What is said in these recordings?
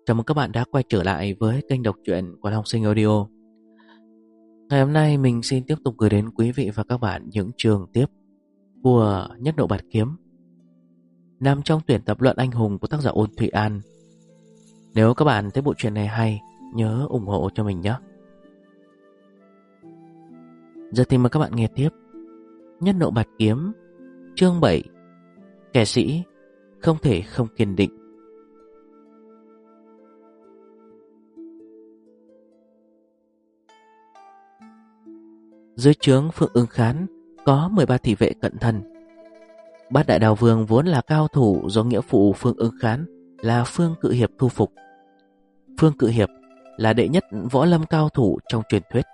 Chào mừng các bạn đã quay trở lại với kênh đọc truyện của Long Sinh Audio. Ngày hôm nay mình xin tiếp tục gửi đến quý vị và các bạn những chương tiếp của Nhất Nộ Bạt Kiếm, nằm trong tuyển tập luận anh hùng của tác giả Ôn Thụy An. Nếu các bạn thấy bộ truyện này hay, nhớ ủng hộ cho mình nhé. Giờ thì mời các bạn nghe tiếp Nhất Nộ Bạt Kiếm, chương 7, Kẻ sĩ không thể không kiên định. Dưới trướng Phượng Ưng Khán có 13 thị vệ cận thân. Bát Đại Đào Vương vốn là cao thủ do nghĩa phụ Phương Ưng Khán là Phương Cự Hiệp thu phục. Phương Cự Hiệp là đệ nhất võ lâm cao thủ trong truyền thuyết.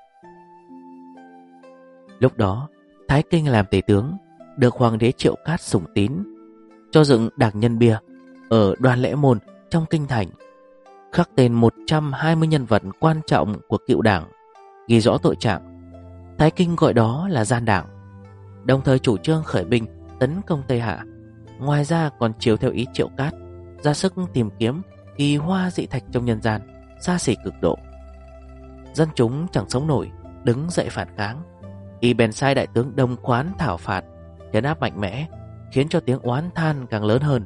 Lúc đó Thái Kinh làm tể tướng, được Hoàng đế Triệu Cát sủng tín, cho dựng đảng nhân bia ở Đoan Lễ Môn trong kinh thành, khắc tên 120 nhân vật quan trọng của cựu đảng, ghi rõ tội trạng. Thái Kinh gọi đó là gian đảng, đồng thời chủ trương khởi binh tấn công Tây Hạ. Ngoài ra còn chiếu theo ý Triệu Cát, ra sức tìm kiếm kỳ hoa dị thạch trong nhân gian, xa xỉ cực độ. Dân chúng chẳng sống nổi, đứng dậy phản kháng. Y bèn sai đại tướng Đông Khoán thảo phạt, trấn áp mạnh mẽ, khiến cho tiếng oán than càng lớn hơn.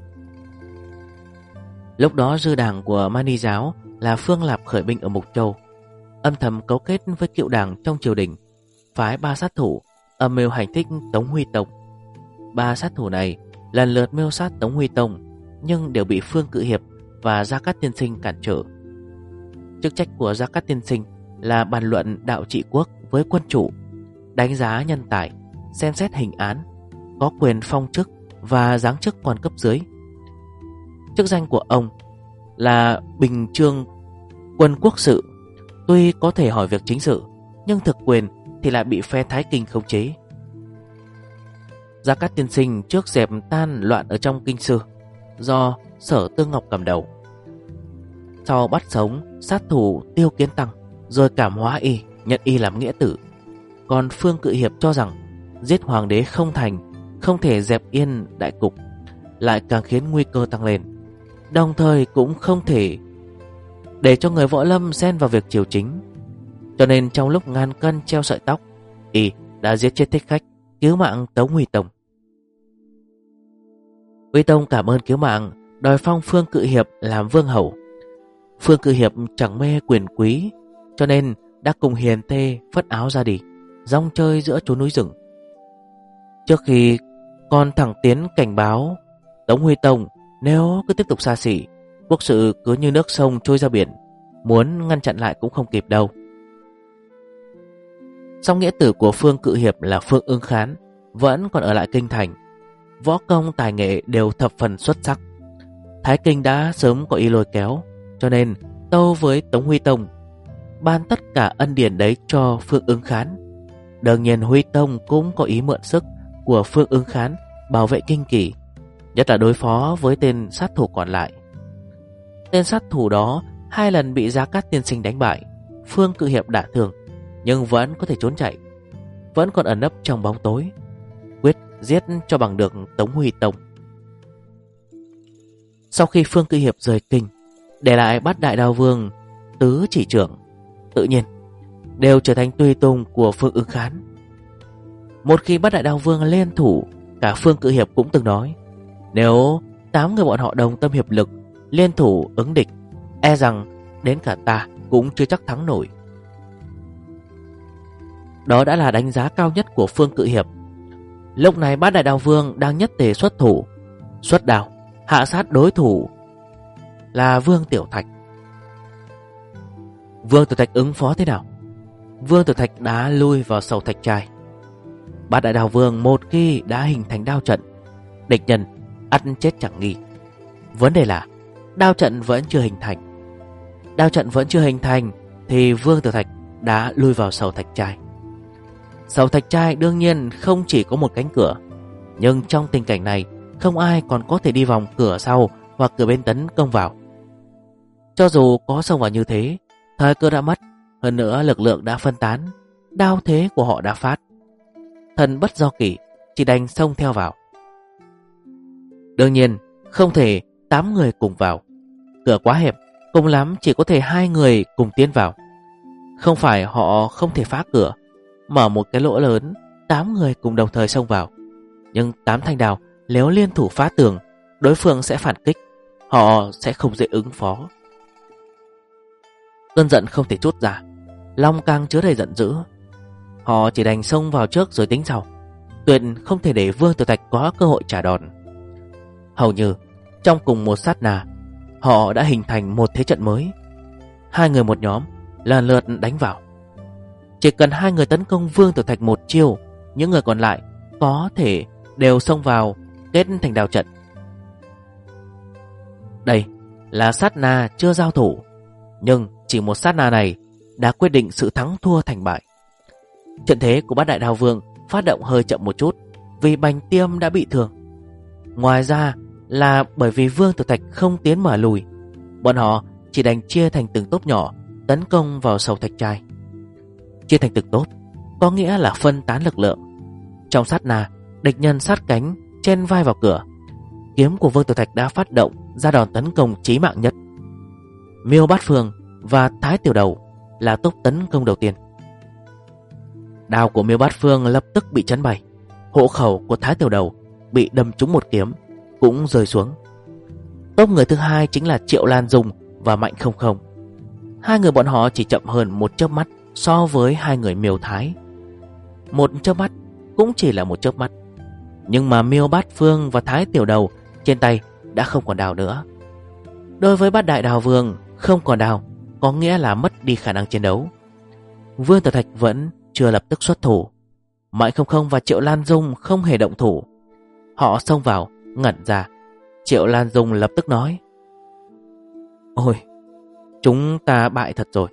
Lúc đó dư đảng của Mani giáo là Phương Lạp khởi binh ở Mục Châu, âm thầm cấu kết với cựu đảng trong triều đình, phái 3 sát thủ âm mưu hành thích Tống Huy Tông. 3 sát thủ này lần lượt mưu sát Tống Huy Tông, nhưng đều bị Phương Cự Hiệp và Gia Cát Tiên Sinh cản trở. Chức trách của Gia Cát Tiên Sinh là bàn luận đạo trị quốc với quân chủ, đánh giá nhân tài, xem xét hình án, có quyền phong chức và giáng chức quan cấp dưới. Chức danh của ông là Bình Chương Quân Quốc Sự, tuy có thể hỏi việc chính sự, nhưng thực quyền thì lại bị phe Thái Kinh khống chế. Gia Cát Tiên Sinh trước dẹp tan loạn ở trong kinh sư, do Sở Tương Ngọc cầm đầu. Sau bắt sống sát thủ Tiêu Kiến Tăng, rồi cảm hóa y, nhận y làm nghĩa tử. Còn Phương Cự Hiệp cho rằng giết hoàng đế không thành, không thể dẹp yên đại cục, lại càng khiến nguy cơ tăng lên. Đồng thời cũng không thể để cho người võ lâm xen vào việc triều chính. Cho nên trong lúc ngàn cân treo sợi tóc, y đã giết chết thích khách, cứu mạng Tống Huy Tông. Huy Tông cảm ơn cứu mạng, đòi phong Phương Cự Hiệp làm vương hầu. Phương Cự Hiệp chẳng mê quyền quý, cho nên đã cùng hiền thê phất áo ra đi, rong chơi giữa chốn núi rừng. Trước khi còn thẳng tiến cảnh báo Tống Huy Tông nếu cứ tiếp tục xa xỉ, quốc sự cứ như nước sông trôi ra biển, muốn ngăn chặn lại cũng không kịp đâu. Song nghĩa tử của Phương Cự Hiệp là Phương Ưng Khán vẫn còn ở lại kinh thành, võ công tài nghệ đều thập phần xuất sắc. Thái Kinh đã sớm có ý lôi kéo, cho nên tâu với Tống Huy Tông ban tất cả ân điển đấy cho Phương Ưng Khán. Đương nhiên Huy Tông cũng có ý mượn sức của Phương Ưng Khán bảo vệ kinh kỳ, nhất là đối phó với tên sát thủ còn lại. Tên sát thủ đó 2 lần bị Gia Cát Tiên Sinh đánh bại, Phương Cự Hiệp đả thương, nhưng vẫn có thể trốn chạy, vẫn còn ẩn nấp trong bóng tối, quyết giết cho bằng được Tống Huy Tông. Sau khi Phương Cự Hiệp rời kinh, để lại Bát Đại Đao Vương, Tứ Chỉ Trưởng, tự nhiên đều trở thành tùy tùng của Phương Ưng Khán. Một khi Bát Đại Đao Vương liên thủ, cả Phương Cự Hiệp cũng từng nói, nếu 8 người bọn họ đồng tâm hiệp lực liên thủ ứng địch, e rằng đến cả ta cũng chưa chắc thắng nổi. Đó đã là đánh giá cao nhất của Phương Cự Hiệp. Lúc này Bát Đại Đao Vương đang nhất tề xuất thủ, xuất đao hạ sát đối thủ là Vương Tiểu Thạch. Vương Tiểu Thạch ứng phó thế nào? Vương Tiểu Thạch đã lui vào sầu thạch trai. Bát Đại Đao Vương một khi đã hình thành đao trận, địch nhân ắt chết chẳng nghi. Vấn đề là đao trận vẫn chưa hình thành. Đao trận vẫn chưa hình thành thì Vương Tiểu Thạch đã lui vào sầu thạch trai. Sầu thạch trai đương nhiên không chỉ có một cánh cửa, nhưng trong tình cảnh này không ai còn có thể đi vòng cửa sau hoặc cửa bên tấn công vào. Cho dù có xông vào như thế, thời cơ đã mất, hơn nữa lực lượng đã phân tán, đao thế của họ đã phát. Thần bất do kỷ, chỉ đành xông theo vào. Đương nhiên không thể 8 người cùng vào, cửa quá hẹp, cùng lắm chỉ có thể 2 người cùng tiến vào. Không phải họ không thể phá cửa, mở một cái lỗ lớn, 8 người cùng đồng thời xông vào. Nhưng 8 thanh đao nếu liên thủ phá tường, đối phương sẽ phản kích, họ sẽ không dễ ứng phó. Cơn giận không thể trút ra, lòng càng chứa đầy giận dữ. Họ chỉ đành xông vào trước rồi tính sau, tuyệt không thể để Vương Tiểu Thạch có cơ hội trả đòn. Hầu như trong cùng một sát na, họ đã hình thành một thế trận mới. 2 người một nhóm lần lượt đánh vào. Chỉ cần 2 người tấn công Vương Tiểu Thạch một chiêu, những người còn lại có thể đều xông vào kết thành đao trận. Đây là sát na chưa giao thủ, nhưng chỉ một sát na này đã quyết định sự thắng thua thành bại. Trận thế của Bát Đại Đao Vương phát động hơi chậm một chút vì Bành Tiêm đã bị thương. Ngoài ra là bởi vì Vương Tiểu Thạch không tiến mà lùi, bọn họ chỉ đành chia thành từng tốp nhỏ tấn công vào sầu thạch trai. Chia thành từng tốp có nghĩa là phân tán lực lượng. Trong sát na, địch nhân sát cánh chen vai vào cửa. Kiếm của Vương Tiểu Thạch đã phát động ra đòn tấn công chí mạng nhất. Miêu Bát Phương và Thái Tiểu Đầu là tốp tấn công đầu tiên. Đao của Miêu Bát Phương lập tức bị chấn bay. Hộ khẩu của Thái Tiểu Đầu bị đâm trúng một kiếm cũng rơi xuống. Tốp người thứ hai chính là Triệu Lan Dung và Mạnh Không Không. 2 người bọn họ chỉ chậm hơn một chớp mắt so với 2 người Miêu Thái. Một chớp mắt cũng chỉ là một chớp mắt, nhưng mà Miêu Bát Phương và Thái Tiểu Đầu trên tay đã không còn đao nữa. Đối với Bát Đại Đao Vương, không còn đao có nghĩa là mất đi khả năng chiến đấu. Vương Tiểu Thạch vẫn chưa lập tức xuất thủ. Mạnh Không Không và Triệu Lan Dung không hề động thủ. Họ xông vào, ngẩn ra. Triệu Lan Dung lập tức nói: "Ôi, chúng ta bại thật rồi."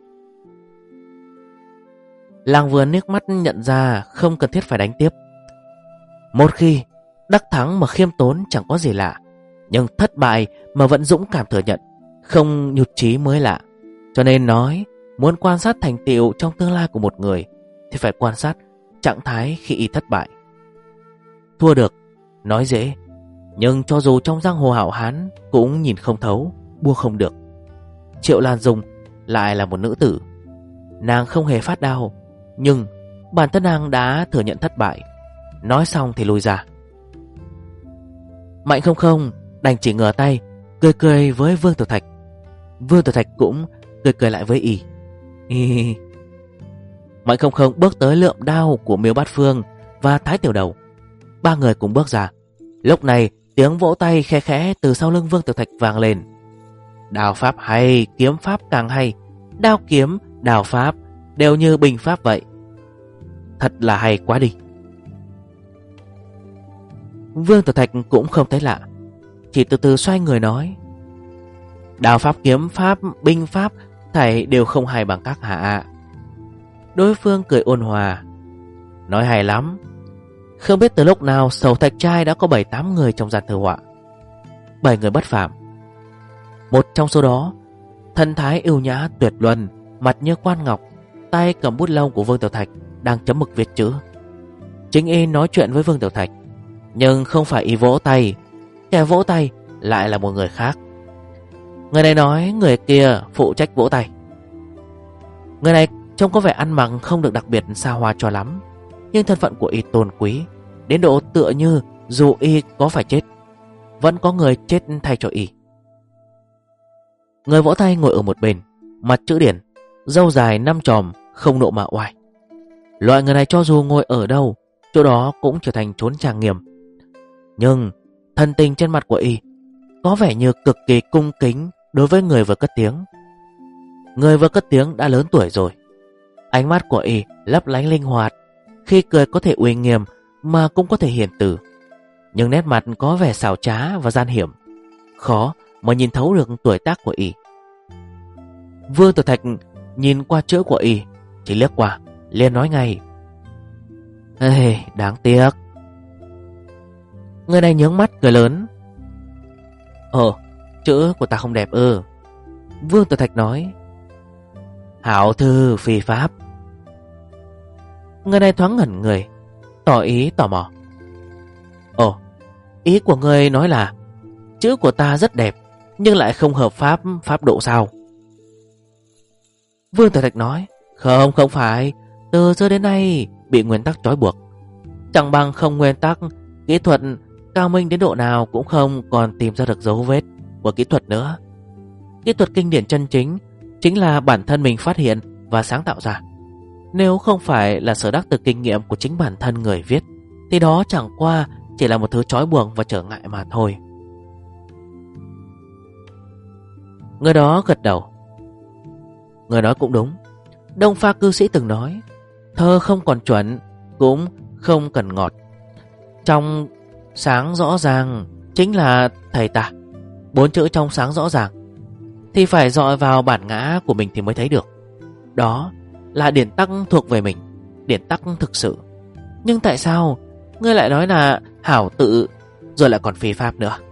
Làng Vườn nước mắt nhận ra không cần thiết phải đánh tiếp. Một khi đắc thắng mà khiêm tốn chẳng có gì lạ, nhưng thất bại mà vẫn dũng cảm thừa nhận, không nhụt chí mới lạ. Cho nên nói, muốn quan sát thành tựu trong tương lai của một người thì phải quan sát trạng thái khi y thất bại. Thua được, nói dễ, nhưng cho dù trong giang hồ hảo hán cũng nhìn không thấu, buông không được. Triệu Lan Dung lại là một nữ tử. Nàng không hề phát đao, nhưng bản thân nàng đã thừa nhận thất bại. Nói xong thì lùi ra. Mạnh Không Không đành chỉ ngửa tay cười cười với Vương Tiểu Thạch. Vương Tiểu Thạch cũng cười cười lại với y. Mạnh Không Không bước tới lượm đao của Miêu Bát Phương và Thái Tiểu Đầu. 3 người cùng bước ra. Lúc này tiếng vỗ tay khe khẽ từ sau lưng Vương Tiểu Thạch vang lên. Đao pháp hay, kiếm pháp càng hay. Đao kiếm, đao pháp đều như binh pháp vậy. Thật là hay quá đi. Vương Tiểu Thạch cũng không thấy lạ, chỉ từ từ xoay người nói: "Đao pháp, kiếm pháp, binh pháp thảy đều không hay bằng các hạ ạ." Đối phương cười ôn hòa: "Nói hay lắm. Không biết từ lúc nào sầu thạch trai đã có 7-8 người trong gian thư họa. 7 người bất phàm. Một trong số đó thân thái ưu nhã tuyệt luân, mặt như quan ngọc, tay cầm bút lông của Vương Tiểu Thạch đang chấm mực viết chữ. Chính y nói chuyện với Vương Tiểu Thạch, nhưng không phải y vỗ tay, kẻ vỗ tay lại là một người khác. Người này nói người kia phụ trách vỗ tay. Người này trông có vẻ ăn mặc không được đặc biệt xa hoa cho lắm, nhưng thân phận của y tôn quý đến độ tựa như dù y có phải chết, vẫn có người chết thay cho y. Người vỗ tay ngồi ở một bên, mặt chữ điển, râu dài 5 chòm, không nộ mà oai. Loại người này cho dù ngồi ở đâu, chỗ đó cũng trở thành chốn trang nghiêm. Nhưng thần tình trên mặt của y có vẻ như cực kỳ cung kính đối với người vừa cất tiếng. Người vừa cất tiếng đã lớn tuổi rồi. Ánh mắt của y lấp lánh linh hoạt, khi cười có thể uy nghiêm mà cũng có thể hiền từ, nhưng nét mặt có vẻ xảo trá và gian hiểm, khó mà nhìn thấu được tuổi tác của y. Vương Tiểu Thạch nhìn qua chữ của y, chỉ liếc qua liền nói ngay: "Ê, đáng tiếc." Người này nhướng mắt cười lớn: Chữ của ta không đẹp ư?" Vương Tiểu Thạch nói: "Hảo thư phi pháp." Người này thoáng ngẩn người, tỏ ý tò mò: Ý của người nói là chữ của ta rất đẹp nhưng lại không hợp pháp độ sao?" Vương Tử Thạch nói: Không phải, từ xưa đến nay bị nguyên tắc trói buộc. Chẳng bằng không nguyên tắc, kỹ thuật cao minh đến độ nào cũng không còn tìm ra được dấu vết của kỹ thuật nữa. Kỹ thuật kinh điển chân chính là bản thân mình phát hiện và sáng tạo ra. Nếu không phải là sở đắc từ kinh nghiệm của chính bản thân người viết, thì đó chẳng qua chỉ là một thứ trói buộc và trở ngại mà thôi. Người đó gật đầu. Người nói cũng đúng. Đông Pha cư sĩ từng nói, thơ không còn chuẩn cũng không cần ngọt. Trong sáng rõ ràng chính là thầy ta. 4 chữ trong sáng rõ ràng thì phải dọi vào bản ngã của mình thì mới thấy được. Đó là điển tắc thuộc về mình, điển tắc thực sự. Nhưng tại sao ngươi lại nói là hảo tự, rồi lại còn phi pháp nữa?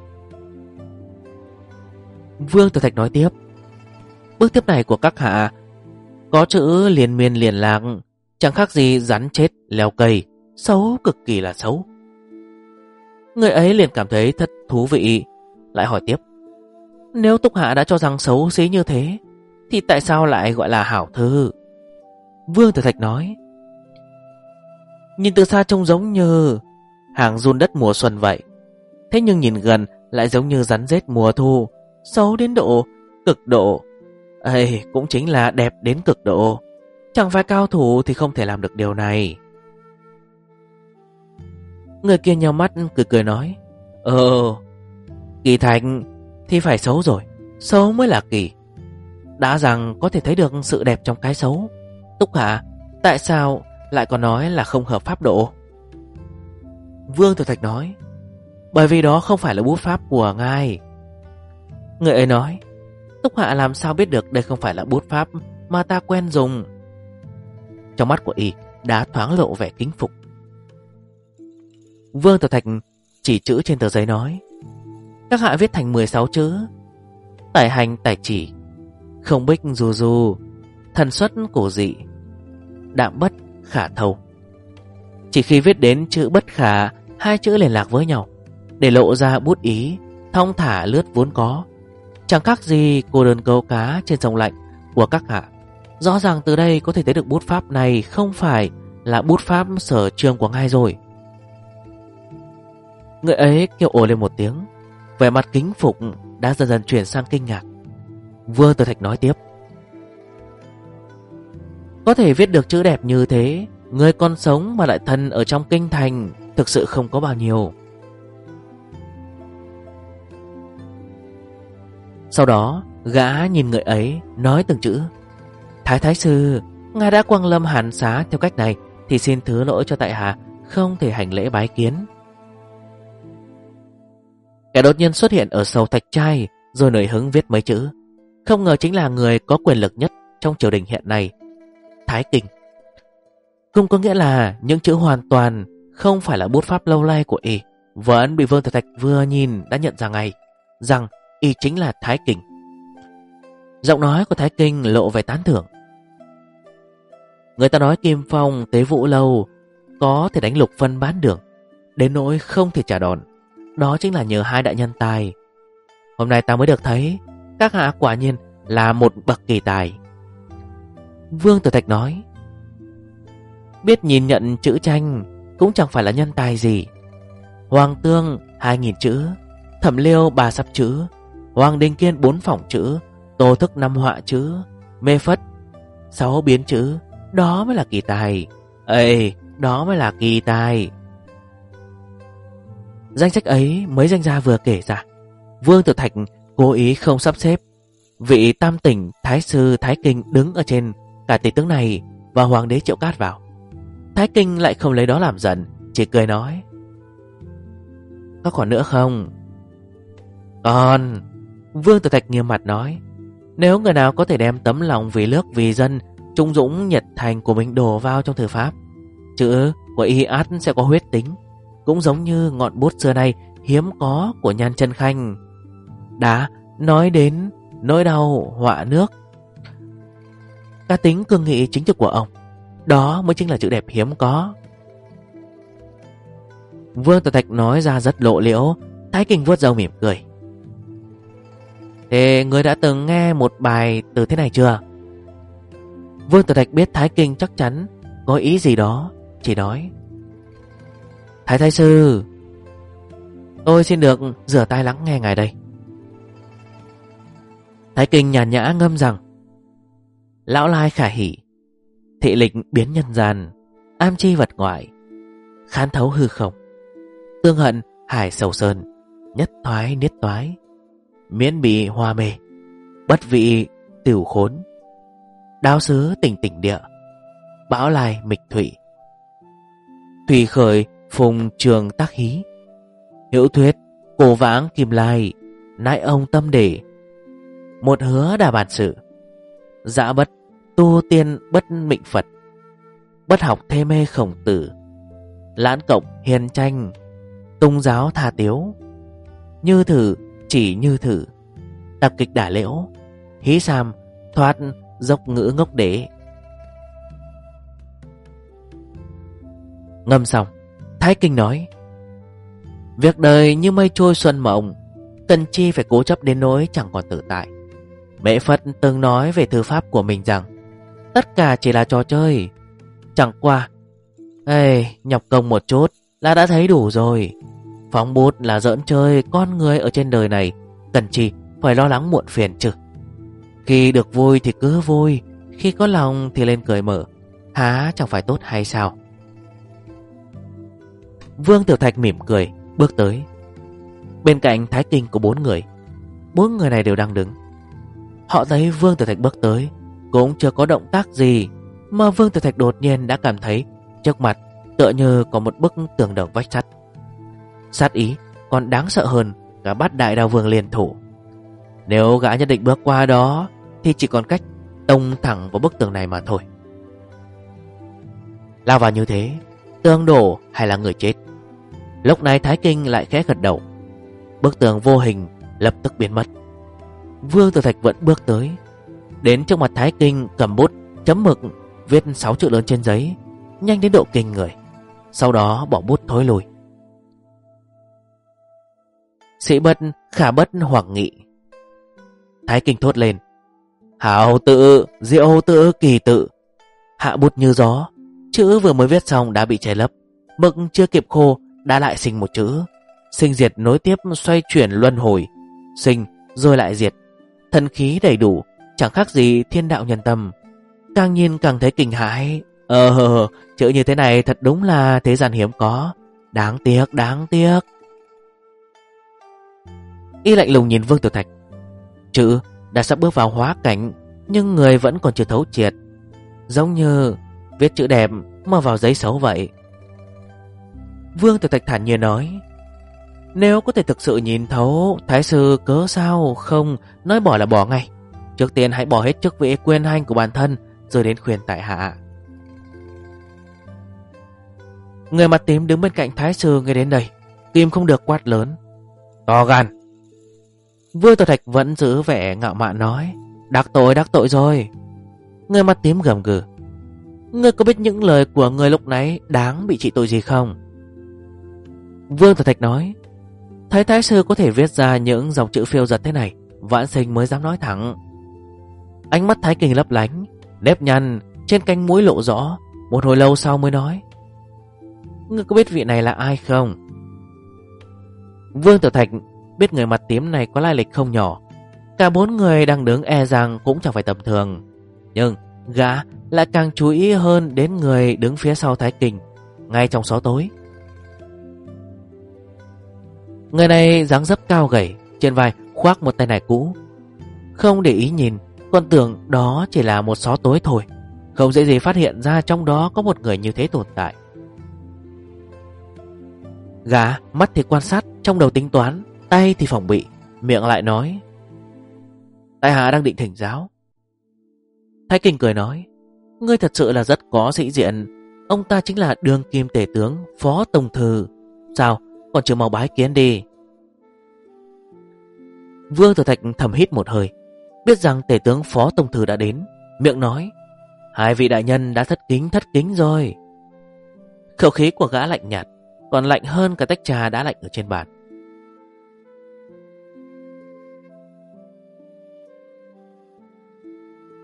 Vương Tử Thạch nói tiếp: Bước tiếp này của các hạ có chữ liền miên liền lạc, chẳng khác gì rắn chết leo cây, xấu cực kỳ là xấu. Người ấy liền cảm thấy thật thú vị, lại hỏi tiếp: Nếu Túc Hạ đã cho rằng xấu xí như thế, thì tại sao lại gọi là hảo thư? Vương Tử Thạch nói: Nhìn từ xa trông giống như hàng giun đất mùa xuân vậy, thế nhưng nhìn gần lại giống như rắn rết mùa thu, xấu đến độ cực độ. Ấy cũng chính là đẹp đến cực độ. Chẳng phải cao thủ thì không thể làm được điều này. Người kia nheo mắt cười nói: Kỳ thành thì phải xấu rồi, xấu mới là kỳ. Đã rằng có thể thấy được sự đẹp trong cái xấu, Túc Hạ tại sao lại còn nói là không hợp pháp độ? Vương Tử Thạch nói: Bởi vì đó không phải là bút pháp của ngài. Người ấy nói: Túc Hạ làm sao biết được đây không phải là bút pháp mà ta quen dùng? Trong mắt của y đã thoáng lộ vẻ kính phục. Vương Tử Thạch chỉ chữ trên tờ giấy nói: Các hạ viết thành 16 chữ: Tài hành tài chỉ, không bích du du, thần xuất cổ dị, đạm bất khả thâu. Chỉ khi viết đến chữ bất khả, 2 chữ liên lạc với nhau để lộ ra bút ý thong thả lướt vốn có, chẳng khác gì cô đơn câu cá trên sông lạnh của các hạ. Rõ ràng từ đây có thể thấy được bút pháp này không phải là bút pháp sở trường của ngài rồi. Người ấy kêu ồ lên một tiếng, vẻ mặt kính phục đã dần dần chuyển sang kinh ngạc. Vương Tử Thạch nói tiếp: Có thể viết được chữ đẹp như thế, người còn sống mà lại thân ở trong kinh thành, thực sự không có bao nhiêu. Sau đó gã nhìn người ấy nói từng chữ: Thái sư, ngài đã quang lâm Hàn Xá theo cách này, thì xin thứ lỗi cho tại hạ không thể hành lễ bái kiến. Kẻ đột nhiên xuất hiện ở sầu thạch trai, rồi nổi hứng viết mấy chữ. Không ngờ chính là người có quyền lực nhất trong triều đình hiện nay, Thái Kinh. Cũng có nghĩa là những chữ hoàn toàn không phải là bút pháp lâu nay của y, vẫn bị Vương Tử Thạch vừa nhìn đã nhận ra ngay rằng y chính là Thái Kinh. Giọng nói của Thái Kinh lộ vẻ tán thưởng: Người ta nói Kim Phong Tế Vũ Lâu có thể đánh Lục Phân bán đường, đến nỗi không thể trả đòn. Đó chính là nhờ 2 đại nhân tài. Hôm nay ta mới được thấy các hạ quả nhiên là một bậc kỳ tài. Vương Tử Thạch nói: Biết nhìn nhận chữ tranh cũng chẳng phải là nhân tài gì. Hoàng Tương 2000 chữ, Thẩm Liêu 3 sắp chữ, Hoàng Đình Kiên 4 phỏng chữ, Tô Thức 5 họa chữ, Mê Phất 6 biến chữ. Đó mới là kỳ tài. Đó mới là kỳ tài. Danh sách ấy mấy danh gia vừa kể ra, Vương Tử Thạch cố ý không sắp xếp vị tam tỉnh Thái sư Thái Kinh đứng ở trên cả tể tướng này và Hoàng đế Triệu Cát vào. Thái Kinh lại không lấy đó làm giận, chỉ cười nói: Có còn nữa không? Còn. Vương Tử Thạch nghiêm mặt nói: Nếu người nào có thể đem tấm lòng vì nước vì dân, trung dũng nhiệt thành của mình đổ vào trong thư pháp, chữ của y át sẽ có huyết tính, cũng giống như ngọn bút xưa nay hiếm có của Nhan Chân Khanh. Đã nói đến nỗi đau họa nước, cá tính cương nghị chính trực của ông, đó mới chính là chữ đẹp hiếm có. Vương Tử Thạch nói ra rất lộ liễu. Thái Kinh vuốt râu mỉm cười: Thế ngươi đã từng nghe một bài từ thế này chưa? Vương Tử Thạch biết Thái Kinh chắc chắn có ý gì đó, chỉ nói: Thái Thái Sư, tôi xin được rửa tai lắng nghe ngài đây. Thái Kinh nhàn nhã ngâm rằng: Lão lai khả hỷ, thị lịch biến nhân gian, am chi vật ngoại, khán thấu hư không, tương hận hải sầu sơn, nhất thoái niết toái, miễn bị hoa mê, bất vị tiểu khốn, đao xứ tỉnh tỉnh địa, bão lai mịch thủy, thủy khởi phùng trường tác hí, hữu thuyết cổ vãng kim lai, nãi ông tâm để, một hứa đà bản sự, dã bất tu tiên bất mệnh Phật, bất học thê mê khổng tử, lãn cộng hiền tranh, tung giáo tha tiếu, như thử chỉ như thử, tập kịch đả liễu, hí sam thoát dốc ngữ ngốc đế. Ngâm xong, Thái Kinh nói: Việc đời như mây trôi xuân mộng, cần chi phải cố chấp đến nỗi chẳng còn tự tại. Mẹ Phật từng nói về thư pháp của mình rằng tất cả chỉ là trò chơi, chẳng qua nhọc công một chút là đã thấy đủ rồi. Phóng bút là giỡn chơi, con người ở trên đời này cần chi phải lo lắng muộn phiền chứ. Khi được vui thì cứ vui, khi có lòng thì lên cười mở, há chẳng phải tốt hay sao? Vương Tiểu Thạch mỉm cười bước tới. Bên cạnh Thái Kinh có 4 người. 4 người này đều đang đứng. Họ thấy Vương Tiểu Thạch bước tới, cũng chưa có động tác gì, mà Vương Tiểu Thạch đột nhiên đã cảm thấy trước mặt tựa như có một bức tường đồng vách sắt. Sát ý còn đáng sợ hơn cả Bát Đại Đao Vương liên thủ. Nếu gã nhất định bước qua đó thì chỉ còn cách tông thẳng vào bức tường này mà thôi. Lao vào như thế, tường đổ hay là người chết? Lúc này Thái Kinh lại khẽ gật đầu. Bức tường vô hình lập tức biến mất. Vương Tử Thạch vẫn bước tới, đến trước mặt Thái Kinh, cầm bút chấm mực viết 6 chữ lớn trên giấy, nhanh đến độ kinh người. Sau đó bỏ bút thối lùi. Sĩ bất khả bất hoàng nghị. Thái Kinh thốt lên: Hảo tự, diệu tự, kỳ tự. Hạ bút như gió, chữ vừa mới viết xong đã bị che lấp, mực chưa kịp khô đã lại sinh một chữ. Sinh diệt nối tiếp, xoay chuyển luân hồi, sinh rồi lại diệt, thần khí đầy đủ, chẳng khác gì thiên đạo nhân tâm. Càng nhìn càng thấy kinh hãi. Chữ như thế này thật đúng là thế gian hiếm có. Đáng tiếc, đáng tiếc. Y lạnh lùng nhìn Vương Tiểu Thạch. Chữ đã sắp bước vào hóa cảnh, nhưng người vẫn còn chưa thấu triệt, giống như viết chữ đẹp mà vào giấy xấu vậy. Vương Tiểu Thạch thản nhiên nói: Nếu có thể thực sự nhìn thấu, Thái sư cớ sao không nói bỏ là bỏ ngay. Trước tiên hãy bỏ hết chức vị quyền hành của bản thân, rồi đến khuyên tại hạ. Người mặt tím đứng bên cạnh Thái sư nghe đến đây, kìm không được quát lớn: To gan! Vương Tiểu Thạch vẫn giữ vẻ ngạo mạn nói: Đắc tội rồi. Người mặt tím gầm gừ: Ngươi có biết những lời của ngươi lúc nãy đáng bị trị tội gì không? Vương Tiểu Thạch nói: Thấy Thái sư có thể viết ra những dòng chữ phiêu dật thế này, vãn sinh mới dám nói thẳng. Ánh mắt Thái Kinh lấp lánh, nếp nhăn trên cánh mũi lộ rõ. Một hồi lâu sau mới nói: Ngươi có biết vị này là ai không? Vương Tiểu Thạch biết người mặt tím này có lai lịch không nhỏ. Cả 4 người đang đứng e rằng cũng chẳng phải tầm thường, nhưng gã lại càng chú ý hơn đến người đứng phía sau Thái Kinh, ngay trong xó tối. Người này dáng dấp cao gầy, trên vai khoác một tay nải cũ. Không để ý nhìn, còn tưởng đó chỉ là một xó tối thôi, không dễ gì phát hiện ra trong đó có một người như thế tồn tại. Gã mắt thì quan sát, trong đầu tính toán, tay thì phòng bị, miệng lại nói: Tại hạ đang định thỉnh giáo. Thái Kinh cười nói: Ngươi thật sự là rất có sĩ diện. Ông ta chính là đương kim tể tướng Phó Tông Thư. Sao còn chưa mau bái kiến đi? Vương Tiểu Thạch thầm hít một hơi, biết rằng tể tướng Phó Tông Thư đã đến, miệng nói: Hai vị đại nhân đã thất kính rồi. Khẩu khí của gã lạnh nhạt, còn lạnh hơn cả tách trà đã lạnh ở trên bàn.